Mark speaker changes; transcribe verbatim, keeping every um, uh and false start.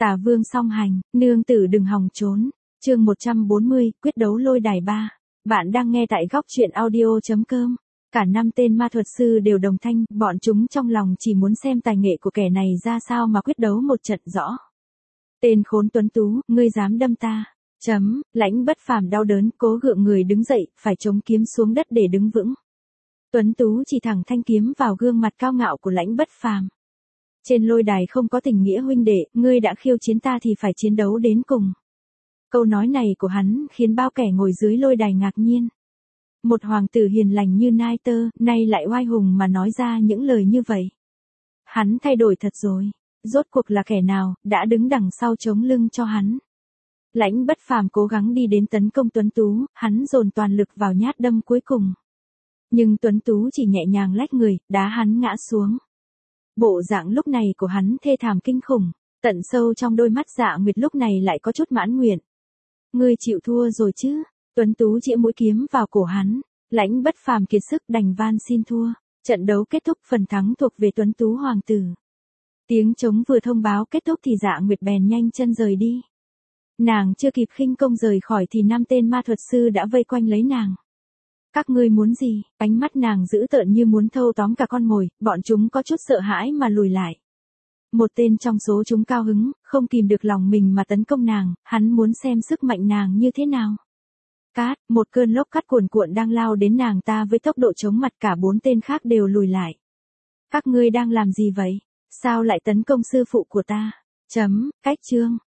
Speaker 1: Tả Vương song hành, nương tử đừng hòng trốn. Chương một trăm bốn mươi, quyết đấu lôi đài ba. Bạn đang nghe tại góc truyện audio chấm com. Cả năm tên ma thuật sư đều đồng thanh, bọn chúng trong lòng chỉ muốn xem tài nghệ của kẻ này ra sao mà quyết đấu một trận rõ. Tên khốn tuấn tú, ngươi dám đâm ta. Chấm, Lãnh Bất Phàm đau đớn, cố gượng người đứng dậy, phải chống kiếm xuống đất để đứng vững. Tuấn tú chỉ thẳng thanh kiếm vào gương mặt cao ngạo của Lãnh Bất Phàm. Trên lôi đài không có tình nghĩa huynh đệ, ngươi đã khiêu chiến ta thì phải chiến đấu đến cùng. Câu nói này của hắn khiến bao kẻ ngồi dưới lôi đài ngạc nhiên. Một hoàng tử hiền lành như Nai Tơ, nay lại oai hùng mà nói ra những lời như vậy. Hắn thay đổi thật rồi. Rốt cuộc là kẻ nào, đã đứng đằng sau chống lưng cho hắn. Lãnh Bất Phàm cố gắng đi đến tấn công Tuấn Tú, hắn dồn toàn lực vào nhát đâm cuối cùng. Nhưng Tuấn Tú chỉ nhẹ nhàng lách người, đá hắn ngã xuống. Bộ dạng lúc này của hắn thê thảm kinh khủng, tận sâu trong đôi mắt Dạ Nguyệt lúc này lại có chút mãn nguyện. Ngươi chịu thua rồi chứ? Tuấn Tú chĩa mũi kiếm vào cổ hắn, Lãnh Bất Phàm kiệt sức đành van xin thua. Trận đấu kết thúc, phần thắng thuộc về Tuấn Tú hoàng tử. Tiếng trống vừa thông báo kết thúc thì Dạ Nguyệt bèn nhanh chân rời đi. Nàng chưa kịp khinh công rời khỏi thì năm tên ma thuật sư đã vây quanh lấy nàng. Các ngươi muốn gì? Ánh mắt nàng dữ tợn như muốn thâu tóm cả con mồi, bọn chúng có chút sợ hãi mà lùi lại. Một tên trong số chúng cao hứng, không kìm được lòng mình mà tấn công nàng, hắn muốn xem sức mạnh nàng như thế nào. Cát, một cơn lốc cát cuồn cuộn đang lao đến nàng ta với tốc độ chóng mặt, cả bốn tên khác đều lùi lại. Các ngươi đang làm gì vậy? Sao lại tấn công sư phụ của ta? Chấm, cách chương.